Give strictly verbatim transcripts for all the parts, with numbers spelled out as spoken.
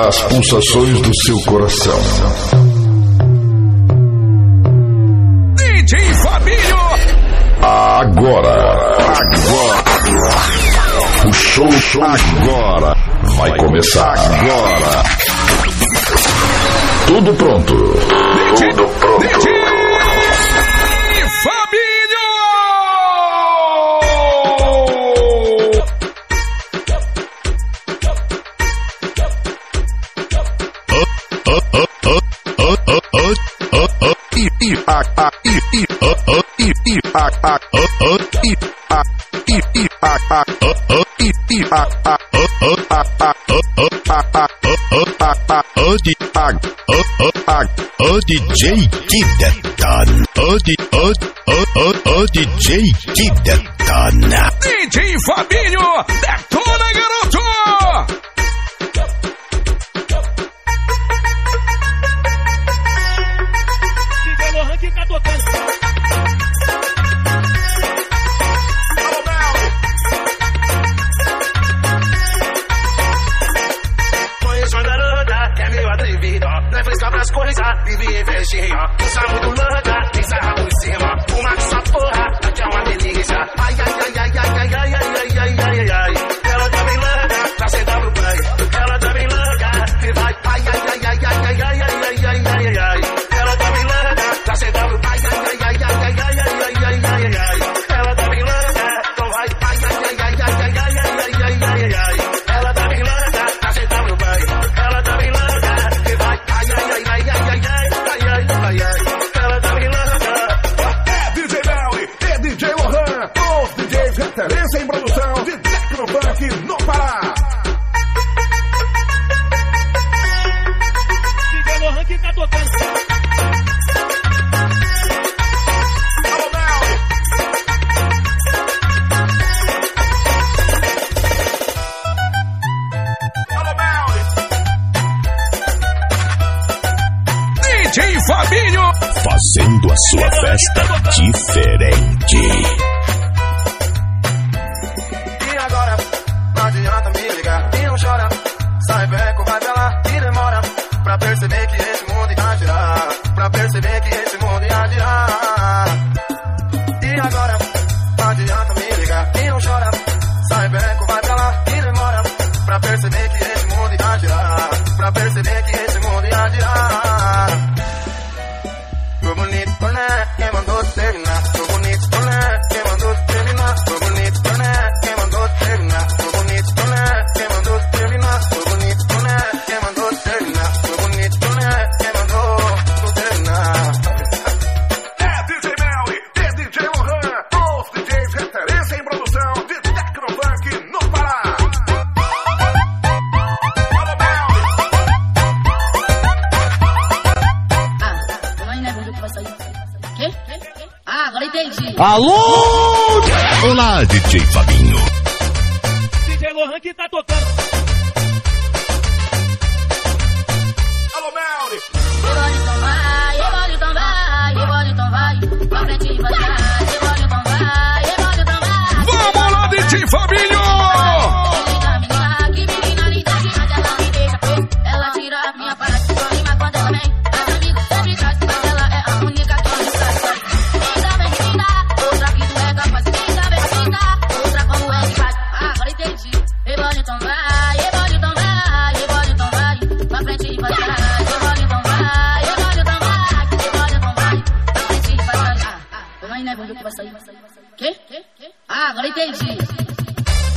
as pulsações do seu coração. D J Fabinho! Agora, agora, o show, show agora vai começar. Agora, tudo pronto, tudo pronto. D J Fabinho! O D J que detona, o D J que detona. D J Fabinho, detona, garoto! D J Lohan que tá tocando. As coisas, vive investir, usa muito langa, tem sarra por cima, uma só porra, aqui é uma delícia. Ai, ai, ai, ai, ai, ai, ai, ai, ai, ai, ai, ela também langa, tá C W Play, ela também langa, que vai, ai, ai, ai, ai, ai, ai, ai, ai, ai, ai, ai, ela também langa, tá C W, ai, ai, ai, ai, ai, ai, ai, ai, ai, ai, ai, ela também langa, então vai, ai, ai, ai, ai, ai, ai, ai, ai, ai, ai, ai, ela também langa, tá C W Play, ela também langa, que vai, ai, ai, ai, ai, ai, ai, ai, ai, ai, ela tá me larga. É D J Melly, é D J Lohan, os D Js referência em produção de Tecnofunk no Pará. D J Lohan que tá tocando. Alô, Melly. Alô, Melly. D J Fabinho fazendo a sua festa diferente. E agora, não adianta me ligar e não chora. Sai beco, vai pra lá e demora. Pra perceber que esse mundo ia girar. Pra perceber que esse mundo ia girar. E agora, não adianta me ligar e não chora. Sai beco, vai pra lá e demora. Pra perceber que esse mundo ia girar. Pra perceber que esse mundo ia girar. Tô bonito, né? Quem mandou terminar? Tô bonito, né? Quem mandou terminar? Tô bonito, né? Quem mandou terminar? Tô bonito, né? Quem mandou terminar? Tô bonito, né? Quem mandou terminar? Tô bonito, né? Quem mandou terminar? É D J Melly, é D J Lohan, os D Js referência em produção de Tecnofunk no Pará. Alô, Melly. Quê? Ah, agora entendi. Alô! Olá, D J Fabinho. D J Lohan que tá tocando. Alô, Melly. Rebole, então vai, rebole, então vai, rebole, então vai, pra frente e pra trás, rebole, então vai, rebole, então vai. Vamos lá, D J Fabinho! Que menina linda, que nada ela me deixa preso. Ela tira a minha parte, só rima quando ela vem. As amigas sempre traz, mas ela é a única que me sai. Linda, vem me linda, outra que tu é capaz. Linda, vem me linda, outra como é que faz. Ah, agora entendi. Rebole, então vai, rebole, então vai, rebole, então vai, pra frente e pra trás. Rebole, então vai, rebole, então vai, rebole, então vai, pra frente e pra trás. Ah, ah, eu não lembro do que vai sair. Quê? Ah, agora entendi.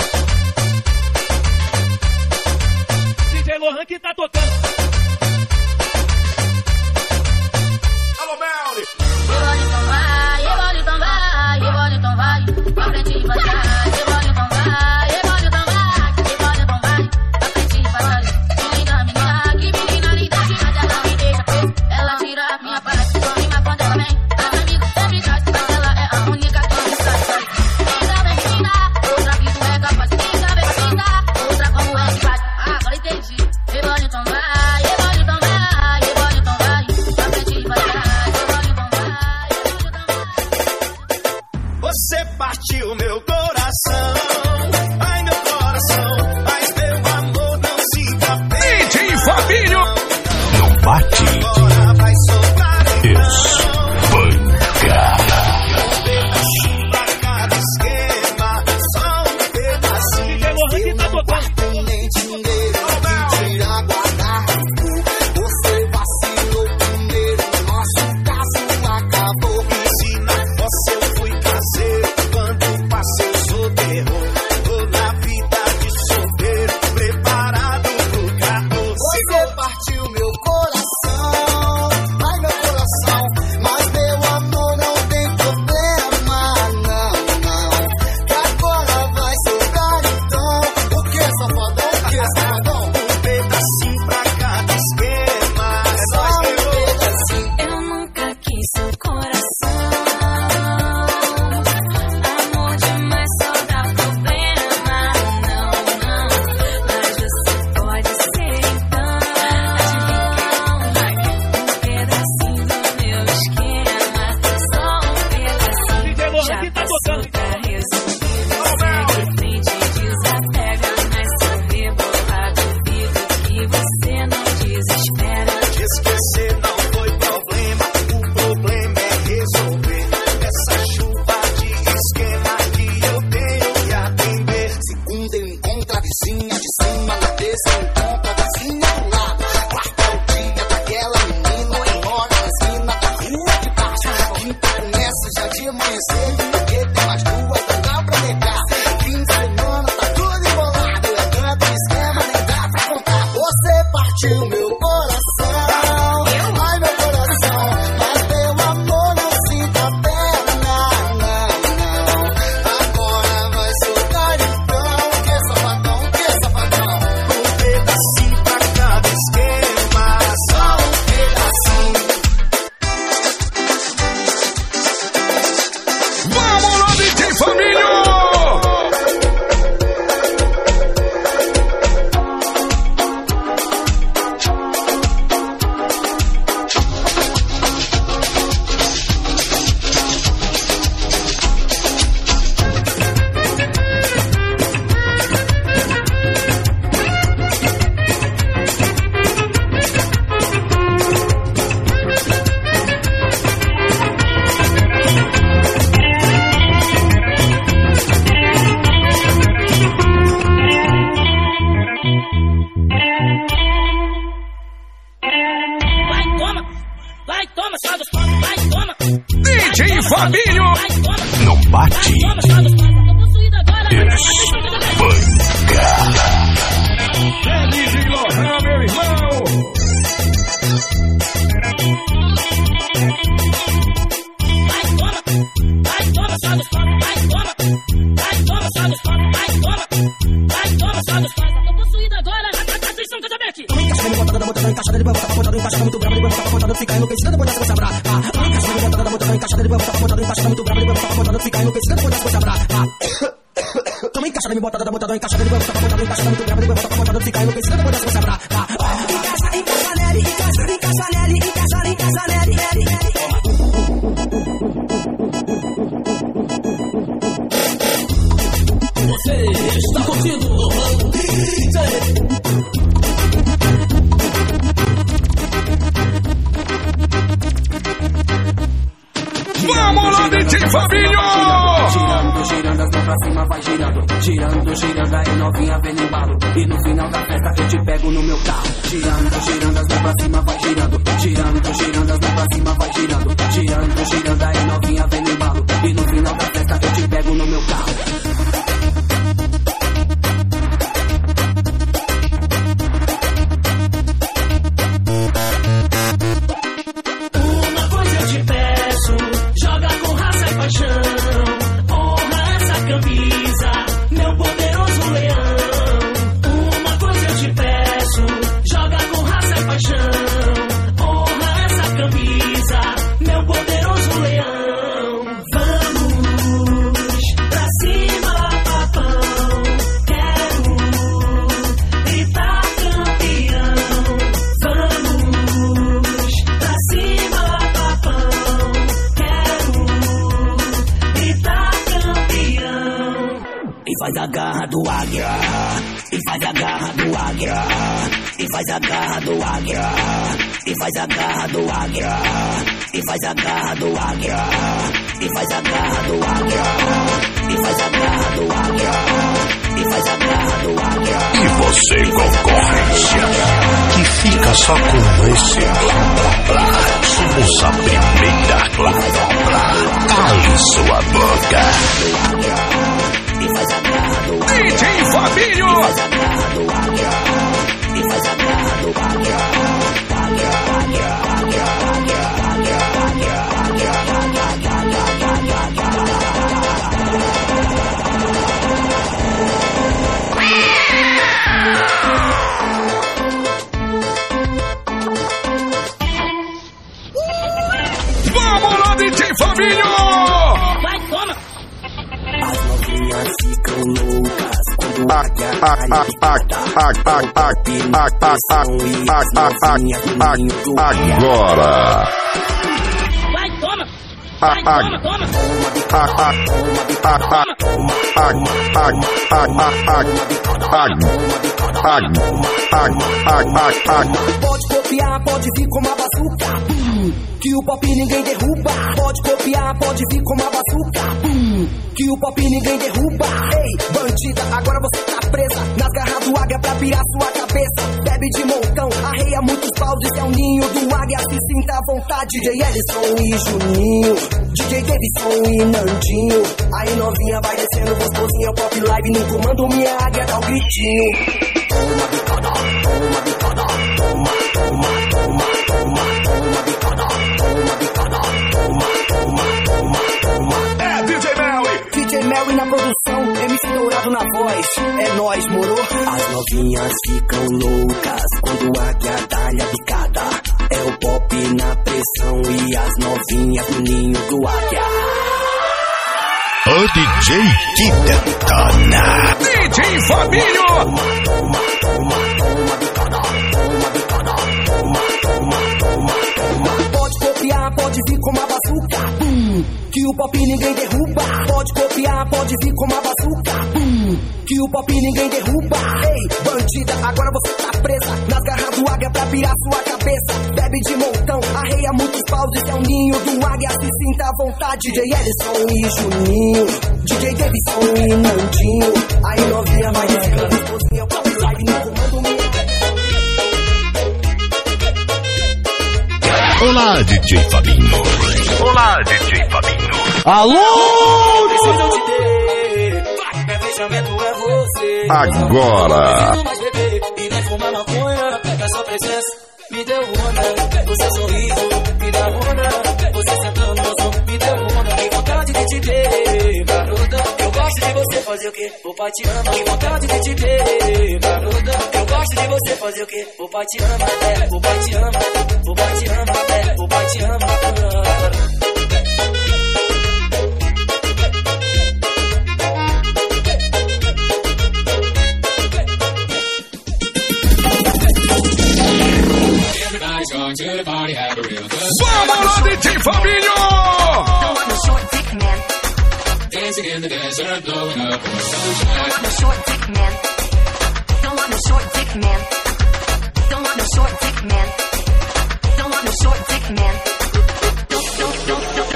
bate. Espanca. faz a garra do águia, e faz a garra do águia, e faz a garra do águia, e faz a garra do águia, e faz a garra do águia, e faz a garra do águia, e faz a garra do águia, e faz a garra do águia. E você, concorrência, que fica só com esse blá blá blá. Somos a primeira blá blá blá. Cale sua boca. E faz a garra do águia, D J Fabinho. e faz a garra do águia, e faz a garra do águia, águia, águia, águia, águia, águia, águia, águia, águia, águia, águia, Vamos lá, D J Fabinho. Vai, toma! As novinhas ficam loucas quando a águia Ah, cai ah, ah, ah, ah, ah, ah, ah, ah, ah, ah, ah, agora. Vai, toma! Ah, Vai, ah, toma, toma! ah, ah, ah, ah, ah, ah, ah, ah, ah, Pode copiar, pode vir com uma bazuca, pum, que o pop ninguém derruba. Pode copiar, pode vir com uma bazuca, pum, que o pop ninguém derruba. Ei, bandida, agora você tá presa nas garras do águia pra pirar sua cabeça. Bebe de montão, arreia muitos paus, esse é o ninho do águia, se sinta à vontade. D J Ellison e Juninho, D J Davidson e Nandinho. Aí novinha vai descendo gostosinha, pop live no comando, minha águia dá um gritinho. Toma bicada, toma bicada, toma, toma, toma, toma, toma bicada, toma bicada, toma, toma, toma, toma. É D J Melly. D J Melly na produção, M C Dourado na voz, é nóis, moro? As novinhas ficam loucas quando a águia dá-lhe a bicada. É o pop na pressão e as novinhas no ninho do águia. O D J que detona. D J Fabinho. Pode copiar, pode vir com uma bazuca, pum, que o pop ninguém derruba. Pode copiar, pode vir com uma bazuca, pum, que o pop ninguém derruba. Ei, bandida, agora você tá presa nas garras do águia pra pirar sua cabeça. Bebe de montão, arreia muitos paus, esse é o ninho do águia, se sinta à vontade. D J Ellison e Juninho, D J Davidson e Nandinho. Aí novinha vai descendo, gostosinha, o pop live no comando, minha. Olá, D J Fabinho. Olá, D J Fabinho. Alô! Precisam te ter, meu fechamento é você. Agora. Mais beber e nem fumar maconha, a sua presença me deu onda. O seu sorriso me dá onda. Você sentando no som me deu onda. Que vontade de te ver, garota. Eu gosto de você fazer o quê? O pai te ama. Que vontade de te ver, garota. Eu gosto de você fazer o quê? O pai te ama, é, o pai te ama. O pai te ama, é, o pai te ama. Vamos lá, D J Fabinho. I'm a short dick man. Dancing in the desert, blowing up in the I'm a short dick man. Don't want no short dick man. Don't want no short dick man. Don't want no short dick man. Don't, don't, don't, don't,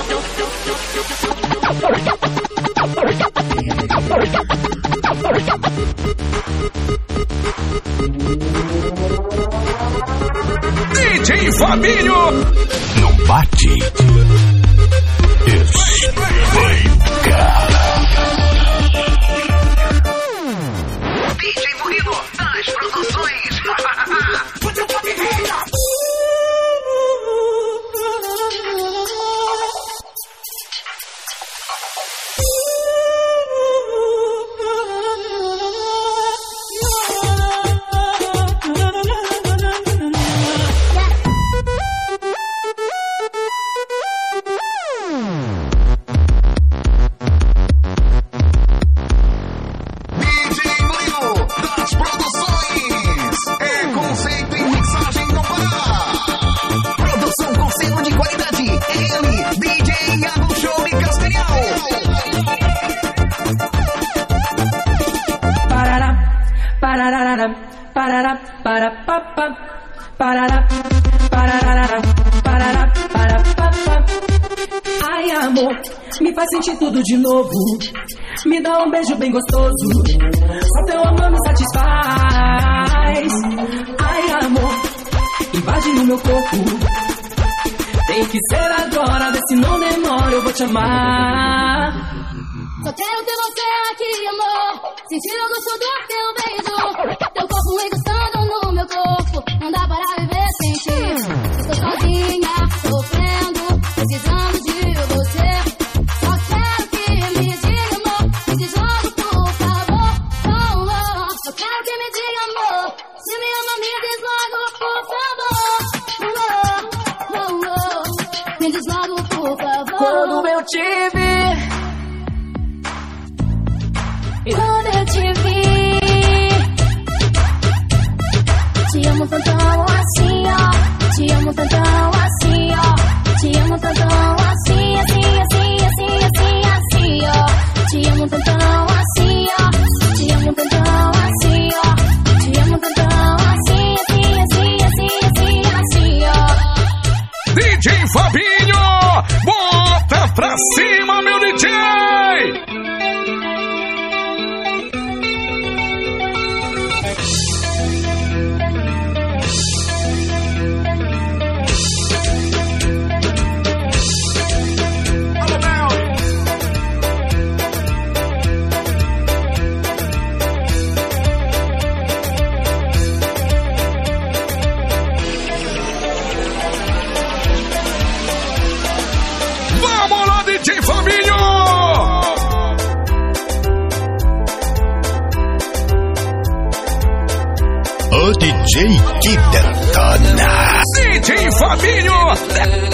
D J Fabinho. Não bate. Espanca. D J Murilo, das produções. Para para para amor, me faz sentir tudo de novo. Me dá um beijo bem gostoso, só teu amor me satisfaz. Ai amor, invade no meu corpo, tem que ser agora, vê se não demora, eu vou te amar. Só quero ter você aqui, amor, sentir o gosto do teu beijo. Teu corpo encostando no meu corpo, não dá para viver sem ti. Estou sozinha, sofrendo, precisando de você. Só quero que me diga, amor, me diz logo, por favor. Oh, oh. Só quero que me diga, amor, se me ama, me diz logo, por favor. Oh, oh, oh. Me diz logo, por favor. Quando eu te vi, quando eu te vi, te amo tantão assim, ó. Te amo tantão assim, ó. Te amo tantão assim, assim, assim, assim, assim, assim, ó. Te amo tantão assim, ó. Te amo tantão assim, ó. Te amo tantão assim, assim, assim, assim, assim, assim, ó. D J Fabinho, bota pra cima, meu D J! O D J que detona. D J Fabinho.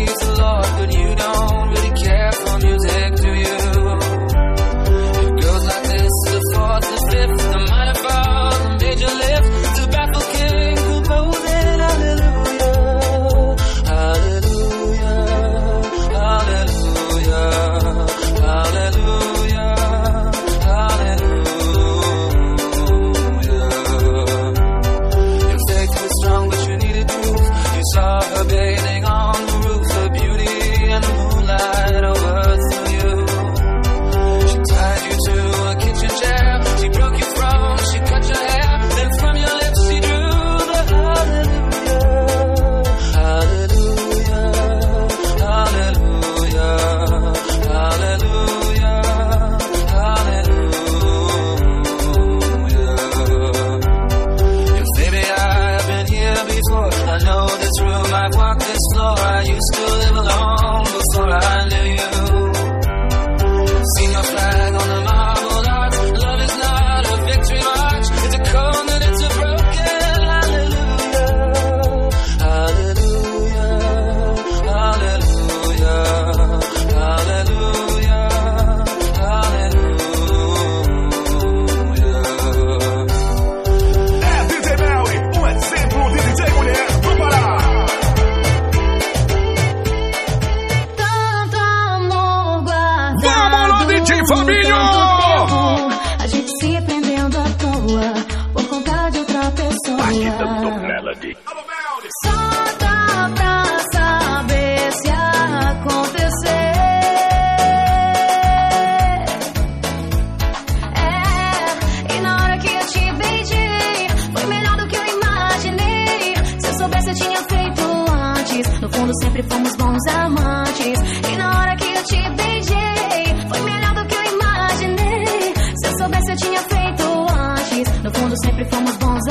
Sempre fomos bons amantes. E na hora que eu te beijei, foi melhor do que eu imaginei. Se eu soubesse eu tinha feito antes. No fundo sempre fomos bons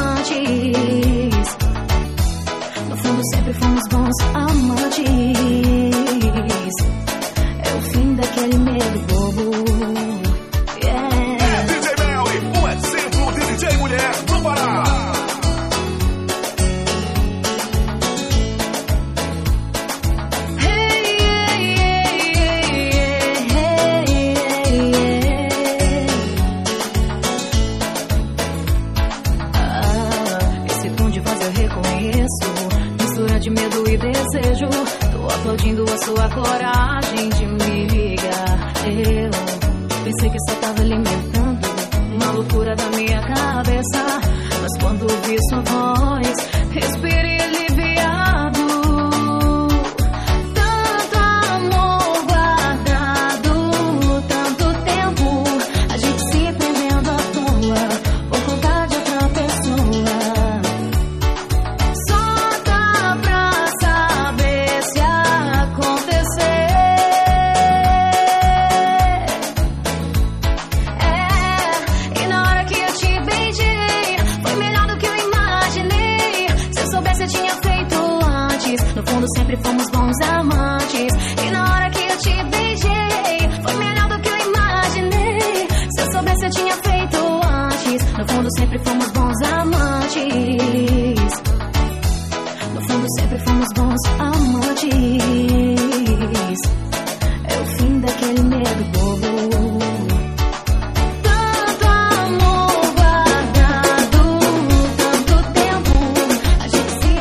amantes. No fundo sempre fomos bons amantes. É o fim daquele medo bobo. Yeah. É D J Melly, um exemplo de D J mulher no Pará. Aplaudindo a sua coragem de me ligar. Eu pensei que só tava alimentando uma loucura da minha cabeça, mas quando vi sua voz, respirei aliviado. Tanto amor guardado sempre fomos bons amantes. E na hora que eu te beijei, foi melhor do que eu imaginei. Se eu soubesse eu tinha feito antes. No fundo sempre fomos bons amantes. No fundo sempre fomos bons amantes. É o fim daquele medo bobo. Tanto amor guardado, tanto tempo, a gente se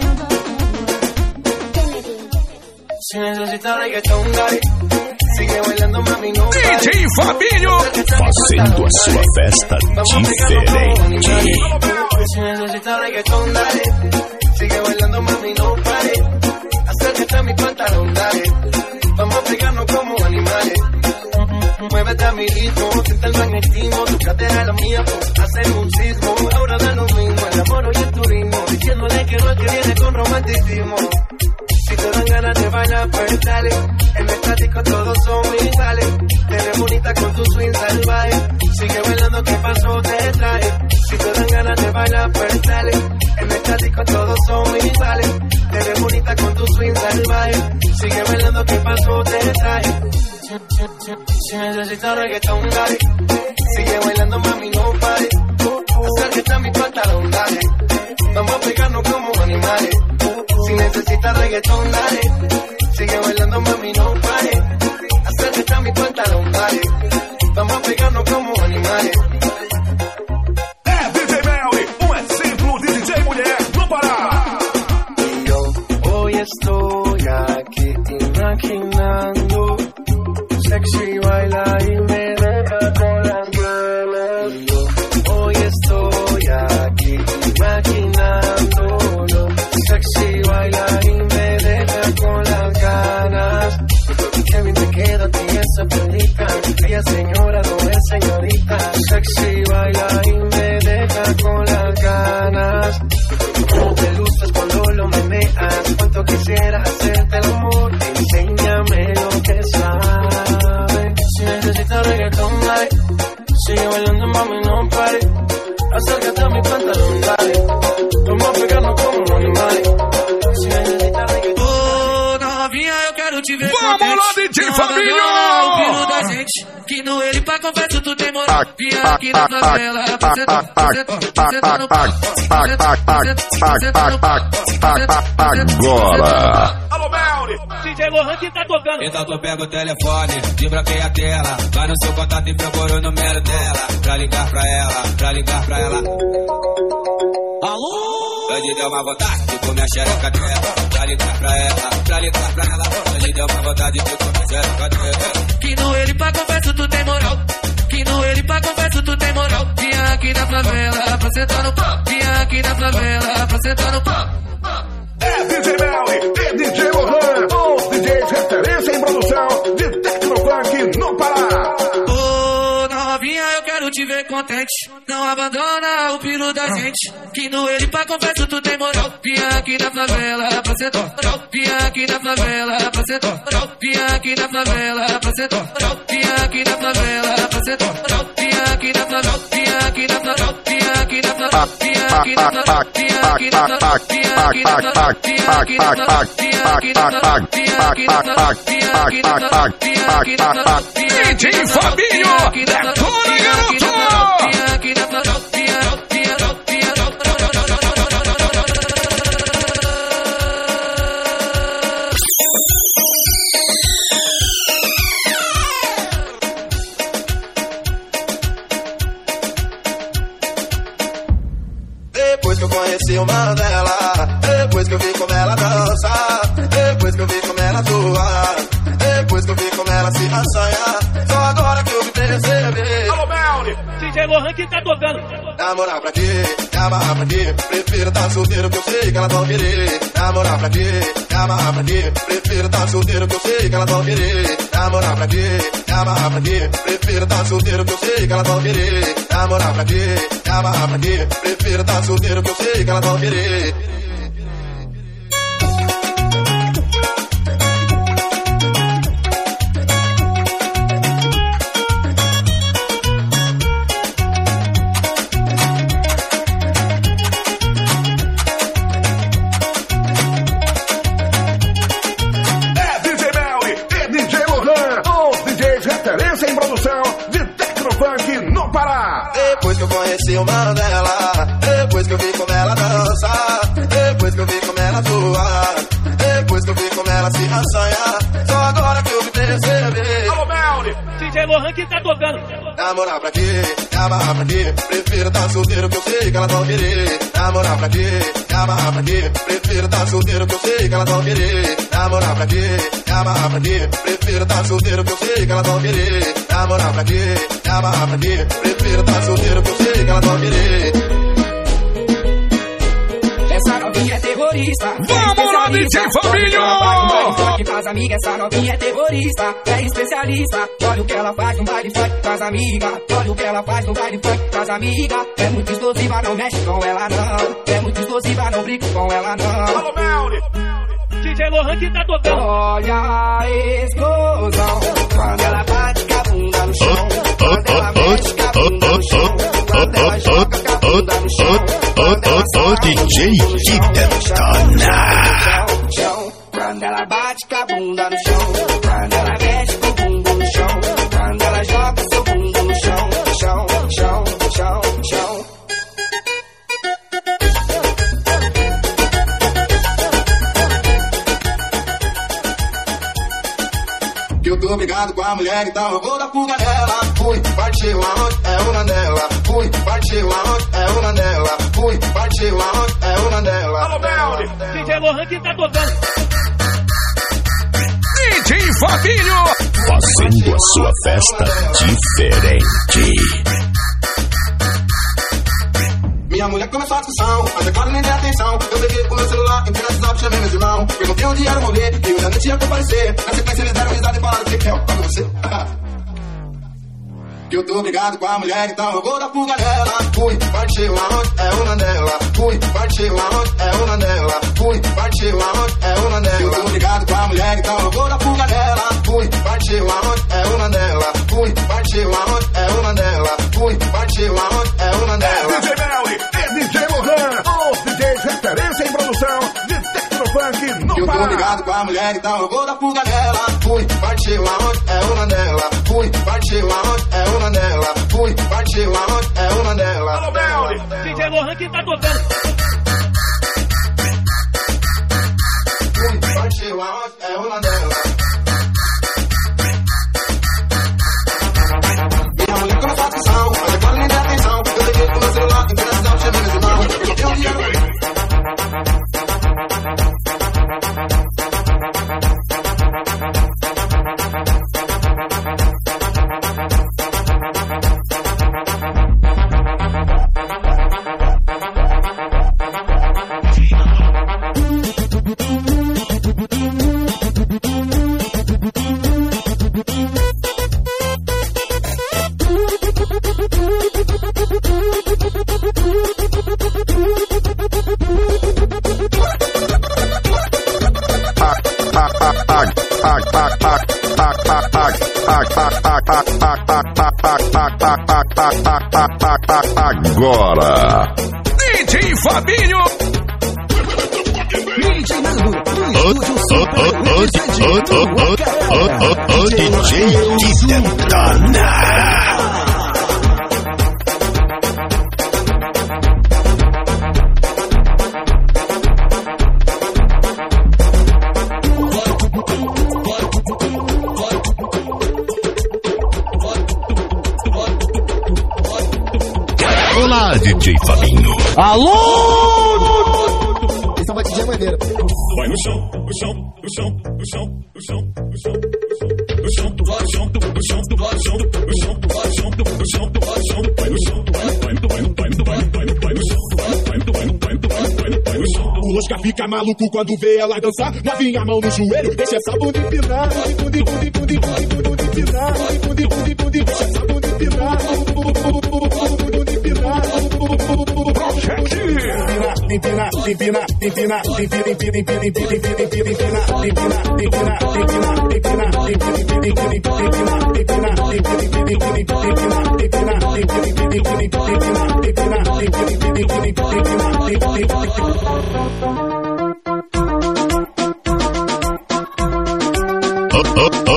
comendo. Si necesitas reggaetón, dale. Sigue bailando, mami, no D J Fabinho, fazendo a sua festa diferente. Si necesitas reggaetón, dale. Sigue bailando, mami, no pare. Acércate a mi pantalón, dale. Vamos a pegarnos como animales. Muévete a mi ritmo, siente el magnetismo. Tu cadera es la mía, pues hacer un sismo. Ahora da lo mismo, el amor y el turismo. Diciéndole que no es que viene con romanticismo. Si te dan ganas de bailar, pues dale. En el estático todos son iguales. Te ves bonita con tu swing salvaje. Sigue bailando, ¿qué pasó? Te trae. Si te dan ganas de bailar, pues dale. En el estático todos son iguales. Te ves bonita con tu swing salvaje. Sigue bailando, ¿qué pasó? Te trae. Si necesitas reggaetón, dale. Sigue bailando, mami, no pare. Acércate a mi pantalón, dale. Vamos a pegarnos como animales. Si necesitas reggaetón, dale. Sigue bailando, mami, no pare. Acércate a mi pantalón, dale. Vamos a pegarnos como animales. É D J Melly, um exemplo de D J mulher no Pará. Y yo hoy estoy aquí imaginando. Sexy baila y me deja con las ganas. Y yo hoy estoy aquí imaginándolo. Sexy baila y me deja con las ganas. Que bien te queda a ti esa pelita. Ella señora no es señorita. Sexy baila y me deja con las ganas. Cómo te luces cuando lo meneas. Cuánto quisiera hacerte el amor. Enséñame lo que sabes. Si necesitas reggaetón, dale. Sigue bailando, mami, no pare. Acércate a mi pantalón, dale. Vamos a pegarnos como animales. Si necesitas reggaetón. Ô, novinha, eu quero te ver. Vamos lá, D J Fabinho! O filho da gente, que no ele pra confesso tu tem moral. Vim aqui na favela, você tá, você tá, você tá no pau. Você tá, você tá no pau. Agora, Alô, Melly. D J Lohan que tá tocando. Então tu pega o telefone, desbloqueia a tela. Vai no seu contato e procura o número dela. Pra ligar pra ela, pra ligar pra ela. Alô? Hoje deu uma vontade de comer a xereca dela. Pra ligar pra ela, pra ligar pra ela. Hoje deu uma vontade de comer a xereca dela. Que no ele pra confesso tu tem moral. Que no ele pra confesso tu tem moral. Vim aqui na favela, pra sentar no pau. Vim aqui na favela, pra sentar no pau. É D J Melly e D J Lohan, os D Js referência em produção de Tecnofunk no Pará. Ô, novinha, eu quero te ver contente. Não abandona o piro da gente. Que no ele pra confesso tu tem moral. Vim aqui na favela, pra sentar no pau. Vim aqui na favela, pra sentar no pau. Vim aqui na favela, pra sentar no pau. Vim aqui na favela, pra sentar no pau. Vim aqui na favela, vim aqui na favela, vim aqui na favela, vim aqui na favela, vim aqui na favela, vim aqui na favela, vim aqui na favela, vim aqui na favela, vim aqui na favela, vim aqui na favela, vim aqui na favela, D J Fabinho, detona, garoto! vim aqui na favela, vim aqui na favela. Depois que eu conheci uma dela, depois que eu vi como ela dança, depois que eu vi como ela atua, depois que eu vi como ela se assanha, só agora que eu me percebi. Alô, Melly. D J Lohan que tá tocando. Namorar pra quê? Me amarrar pra quê? Prefiro tá solteiro que eu sei que ela não querer. Namorar pra quê? Me amarrar pra quê? Prefiro tá solteiro que eu sei que ela não querer. Namorar pra quê? Me amarrar pra quê? Prefiro tá solteiro que eu sei que ela não querer. Namorar pra quê? Me amarrar pra quê? Prefiro tá solteiro que eu sei que ela não querer. parecia um Mandela. Depois que eu vi como ela dança, depois que eu vi como ela zoa, depois que eu vi como ela se assanha, só agora que eu me percebi. Alô, Melly! D J Lohan que tá tocando. Namorar pra quê? Amarrar pra quê? Prefiro tá solteiro que eu sei que elas vão querer. Namorar pra quê? Amarrar pra quê? Prefiro tá solteiro que eu sei que elas vão querer. Namorar pra quê? Amarrar pra quê? Prefiro tá solteiro que eu sei que elas vão querer. Namorar pra quê? Amarrar pra quê? Prefiro tá solteiro que eu sei que elas vão querer. Essa novinha é terrorista. Vamos lá, D J Fabinho! Que faz amiga, essa novinha é terrorista. É especialista. Olha o que ela faz no baile funk com as amigas. Olha o que ela faz no baile funk com as amigas. É muito explosiva, não mexe com ela não. É muito explosiva, não brinca com ela não. Alô, Melly! D J Lohan que tá tocando. Olha a explosão. Quando ela bate com a bunda no chão. Quando ela mexe com a bunda no chão. Quando ela joga com a bunda no chão. Quando ela O D J que detona. Quando ela bate com a bunda no chão. Quando ela mexe com o bumbum no chão. Quando ela joga seu bumbum no chão. Chão, chão, chão, chão. Que eu tô brigado com a mulher, então eu vou dar fuga nela. Fui, partiu aonde? É uma dela. Fui, partiu aonde? É uma dela. Fui, partiu aonde? É uma dela. Alô, Melly! D J Lohan que tá tocando. D J Fabinho! Fazendo a sua festa diferente. Minha mulher começou a discussão, mas é claro nem dei atenção. Eu peguei com meu celular, entrei no WhatsApp, chamei meus irmãos. Perguntei onde era o rolê, e eu já nem tinha comparecer. Na sequência eles deram risada e falaram que é pra você. Que eu tô brigado com a mulher, então eu vou dar fuga nela. Fui, partiu aonde? É uma dela. Fui, partiu aonde? É uma dela. Fui, partiu aonde? É uma dela. Eu tô brigado com a mulher, então eu vou dar fuga nela. Fui, partiu aonde? É uma dela. Fui, partiu aonde? É uma dela. Fui, partiu aonde? É uma dela. D J Melly, é D J Lohan, os D Js referência em produção de Tecnofunk no Eu tô Pará. brigado com a mulher, então eu vou dar fuga nela. Fui, partiu aonde? É uma dela. Fui, partiu aonde? É uma dela. Fui, partiu aonde? É uma dela. Alô, Melly! D J Lohan que tá tocando. Fui, partiu aonde? É uma dela. Minha mulher começou a discussão, mas agora nem dei atenção. Eu peguei com meu celular, entrei no WhatsApp, chamei meus irmãos. Perguntei onde era o rolê. Agora, D J Fabinho! O D J que detona. Olá, D J Fabinho. Alô! Esse é o D J Maneiro. Vai no chão, no chão, no chão, no chão, no chão, no chão, no chão, no chão, no chão, no chão, no chão, no chão, no chão, no chão, no chão, vai no chão, vai no vai no vai no vai no vai no vai no chão, vai no vai no vai no vai no vai no vai no chão. O Losca fica maluco quando vê ela dançar. Novinha, a mão no joelho, deixa essa bunda empinar. Bundi, bundi, bundi, bundi, bundi, bundi, empinar. Bundi, bundi, bundi, deixa essa bunda empinar. Bundi, empinar. Empina, empina, empina, empina, empina, empina, empina, empina, empina, empina, empina,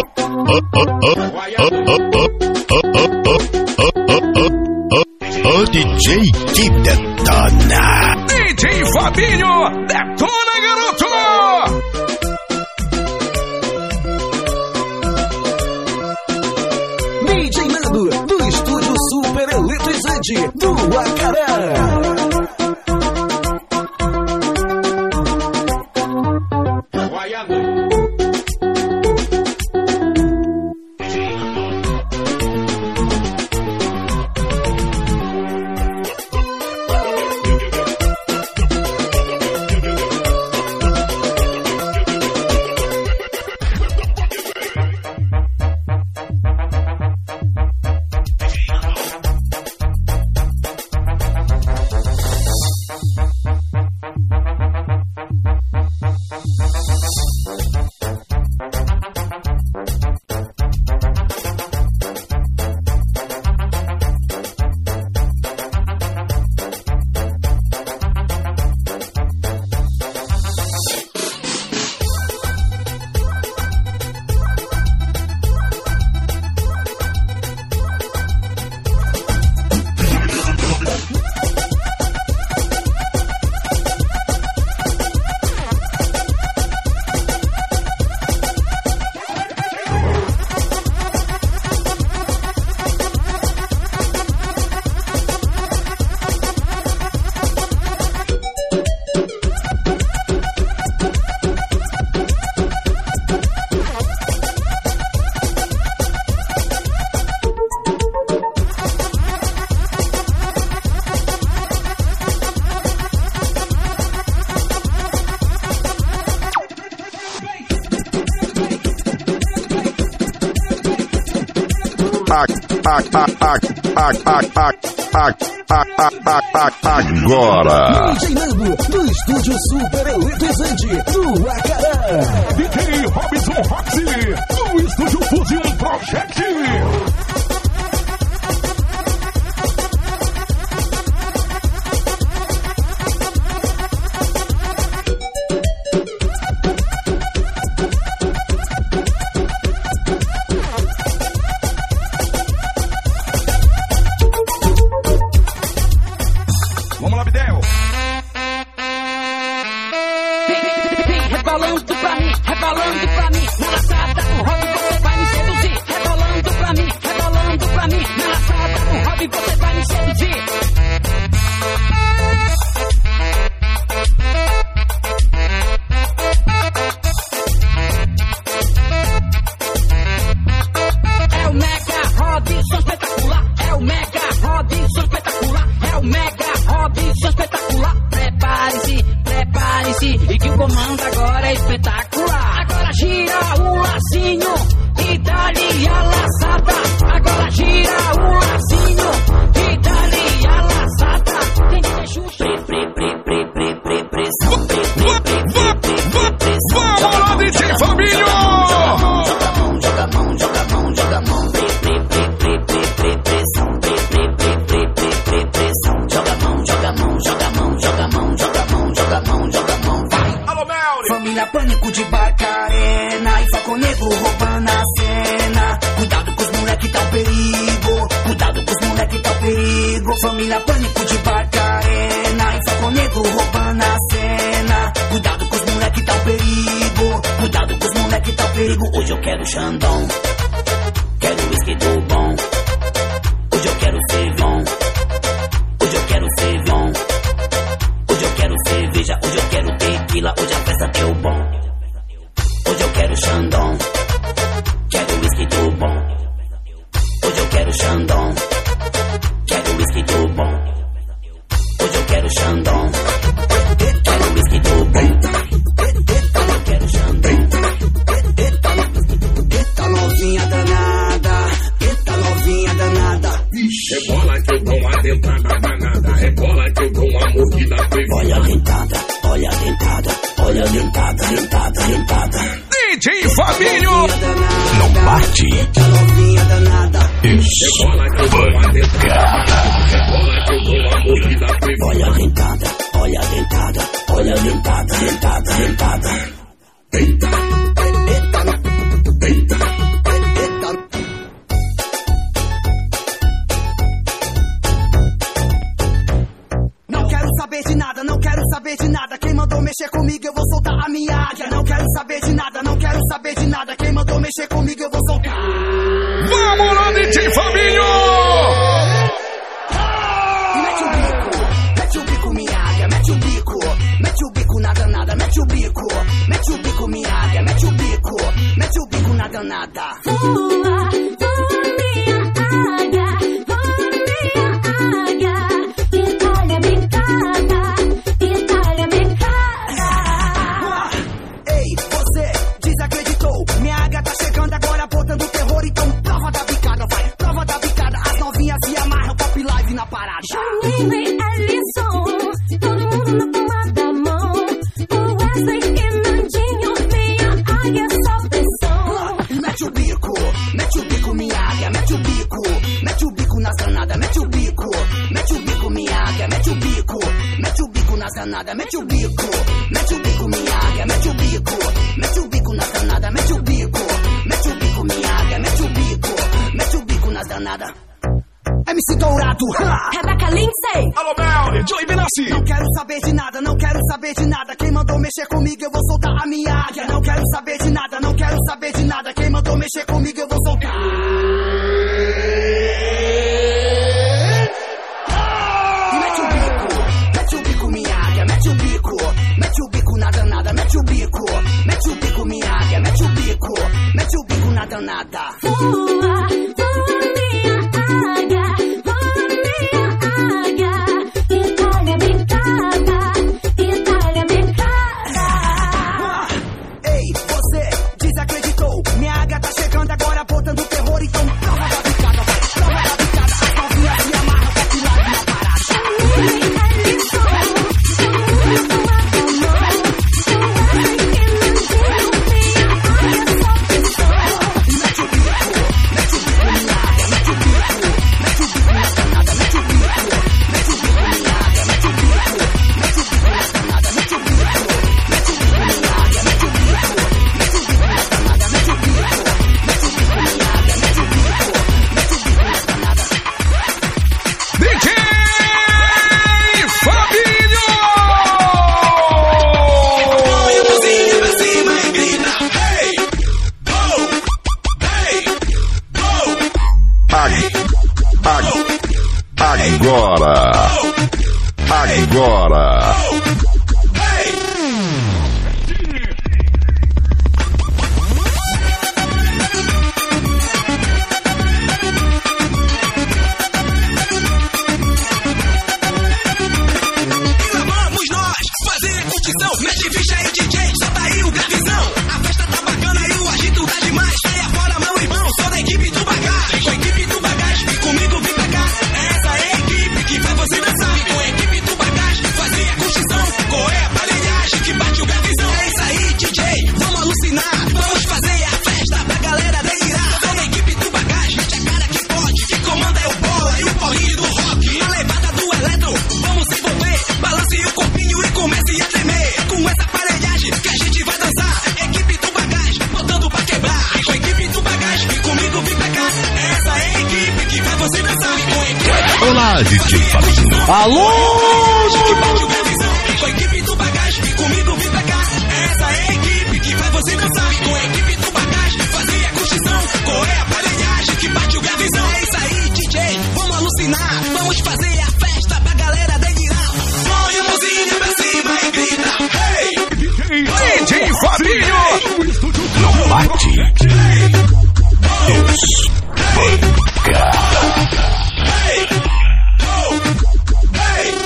O D J que detona. D J Fabinho, detona, garoto! D J Nando, do estúdio super eletrizante do Acará. Agora D J Nando, do estúdio super eletrizante do Acará. D J Robson Roxy, do estúdio Fusion Project. Rebolando pra mim, rebolando pra mim, na laçada do rock você vai me seduzir. Rebolando pra mim, rebolando pra mim, na laçada do rock você vai me seduzir. É o Mega Robinson espetacular, é o Mega Robinson espetacular, é o Mega Robinson espetacular. Prepare-se, prepare-se, e que o comando agora é espetacular. Agora gira o lacinho e dá-lhe a laçada. Agora gira o lacinho e dá-lhe a laçada. Tem que ter justo. Pre, pre, pre, pre, pre, pre, pressão. Pre, pre, pre, pre, pre, pre, pressão. Vamos lá, D J Fabinho! Joga a mão, joga a mão, joga a mão, joga a mão. Pre, pre, pre, pre, pre, pre, pressão. Pre, pre, pre, pre, pre, pre, pressão. Joga a mão, joga a mão, joga a mão, joga a mão, joga a mão, joga a mão, joga a mão. Vai! Família Pânico de Barcarena e Foco Negro roubando a cena. Cuidado com os moleque tá o perigo. Cuidado com os moleque tá o perigo. Família Pânico de Barcarena e Foco Negro roubando a cena. Cuidado com os moleque tá o perigo. Cuidado com os moleque tá o perigo. Hoje eu quero Xandão, quero whisky do bom. Hoje eu quero Cevon, hoje eu quero Cevon. Hoje eu quero cerveja, hoje eu quero tequila, hoje a festa deu bom. Hoje eu quero Xandão, quero whisky do bom. Hoje eu quero Xandão, quero whisky do bom. Hoje eu quero Xandão, quero whisky do bom. Hoje eu quero Xandão. Eita novinha danada, eita novinha danada. Rebola que eu dou uma dentada danada, rebola que eu dou uma mordida presa. Olha a dentada, olha a dentada, olha a dentada, dentada, dentada. D J Fabinho! não bate. Eita novinha danada. Rebola que eu dou uma dentada, rebola que eu dou uma mordida presa. Olha a dentada, olha a dentada, olha a dentada, dentada, dentada. Eita, eita, eita, eita. saber de nada. Quem mandou mexer comigo eu vou soltar. Vamos lá, D J Fabinho! Mete o bico, mete o bico, minha águia, mete o bico. Mete o bico na danada, mete o bico. Mete o bico, minha águia, mete o bico. Mete o bico na danada. Voa, voa minha águia, voa minha águia. Itália bicada, Itália bicada. Ei, você desacreditou. Minha águia tá chegando agora botando terror. Então prova da bicada, vai, prova da bicada. As novinhas se amarram, pop live na parada. Janine, Ellison, todo mundo na palma da mão. O Wesley e Nandinho, minha águia só pressão. Mete o bico, mete o bico, minha águia, mete o bico. Mete o bico nas danadas, mete o bico. Mete o bico, minha águia, mete o bico. Mete o bico nas danadas, mete o bico. Mete o bico, minha águia, mete o bico. Mete o bico nas danadas, mete o bico. Mete o bico, minha águia, mete o bico. Mete o bico nas danadas. M C Dourado, ha! Rebeca Lindsay. Alô, Mel, Joey Benassi. Não quero saber de nada, não quero saber de nada. Quem mandou mexer comigo eu vou soltar a minha águia. Não quero saber de nada, não quero saber de nada. Quem mandou mexer comigo eu vou soltar. Mete o bico, mete o bico, minha águia, mete o bico. Mete o bico na danada, mete o bico. Mete o bico, minha águia, mete o bico. Mete o bico na danada. Voa, voa minha águia, voa minha águia. Itália bicada, Itália bicada. Ei, você desacreditou. Minha águia tá chegando agora botando terror. Então prova da bicada, vai, prova da bicada. As novinhas se amarram, pop live na parada. Janine, Ellison, todo mundo na palma da mão. O Wesley e Nandinho, minha águia só pressão. Mete o bico, mete o bico, minha águia, mete o bico. Mete o bico na danada, mete o bico. Mete o bico, minha águia, mete o bico. Mete o bico na danada, mete o bico. Mete o bico, minha águia, mete o bico. Mete o bico na danada, mete o bico. Mete o bico, minha águia, mete o bico. Mete o bico na danada. D J Fabinho! Põe a mãozinha pra cima e grita. Hey, go, hey, go. Agora. Agora. E lá vamos nós fazer curtição. Mete ficha aí, D J, solta aí o gravizão. A festa tá bacana e o agito tá demais. Sai fora, meu irmão, sou da equipe do Bagage. Vem com a equipe do Bagage, vem comigo, vem pra cá. Essa é a equipe que vai você dançar. Vem com a equipe do Bagage, fazer a curtição. Qual é a aparelhagem que bate o gravizão? É isso aí, D J, vamos alucinar. Vamos fazer a festa pra galera delirar. Vem a equipe do Bagage, mete a cara que pode. Que comanda é o bola e o porrinho do rock. Na levada do eletro, vamos se envolver. Balance o corpinho e comece a tremer. Com essa aparelhagem que a gente vai dançar. Equipe do Bagage, botando pra quebrar. Vem com a equipe do Bagage, vem comigo, vem pra cá. Essa é a equipe que vai você dançar. Vem com a equipe. Olá, D J Fabinho. Alô! Que bate o gravizão. Vem com a equipe do Bagage, vem comigo, vem pra cá. Essa é a equipe que vai você dançar. Vem com a equipe do Bagage, fazer a curtição. Qual é a aparelhagem que bate o gravizão? É isso aí, D J, vamos alucinar. Vamos fazer a festa pra galera delirar. Põe a mãozinha pra cima e grita. Hey! D J Fabinho! Não bate. Hey! Go! Hey!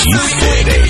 diferente.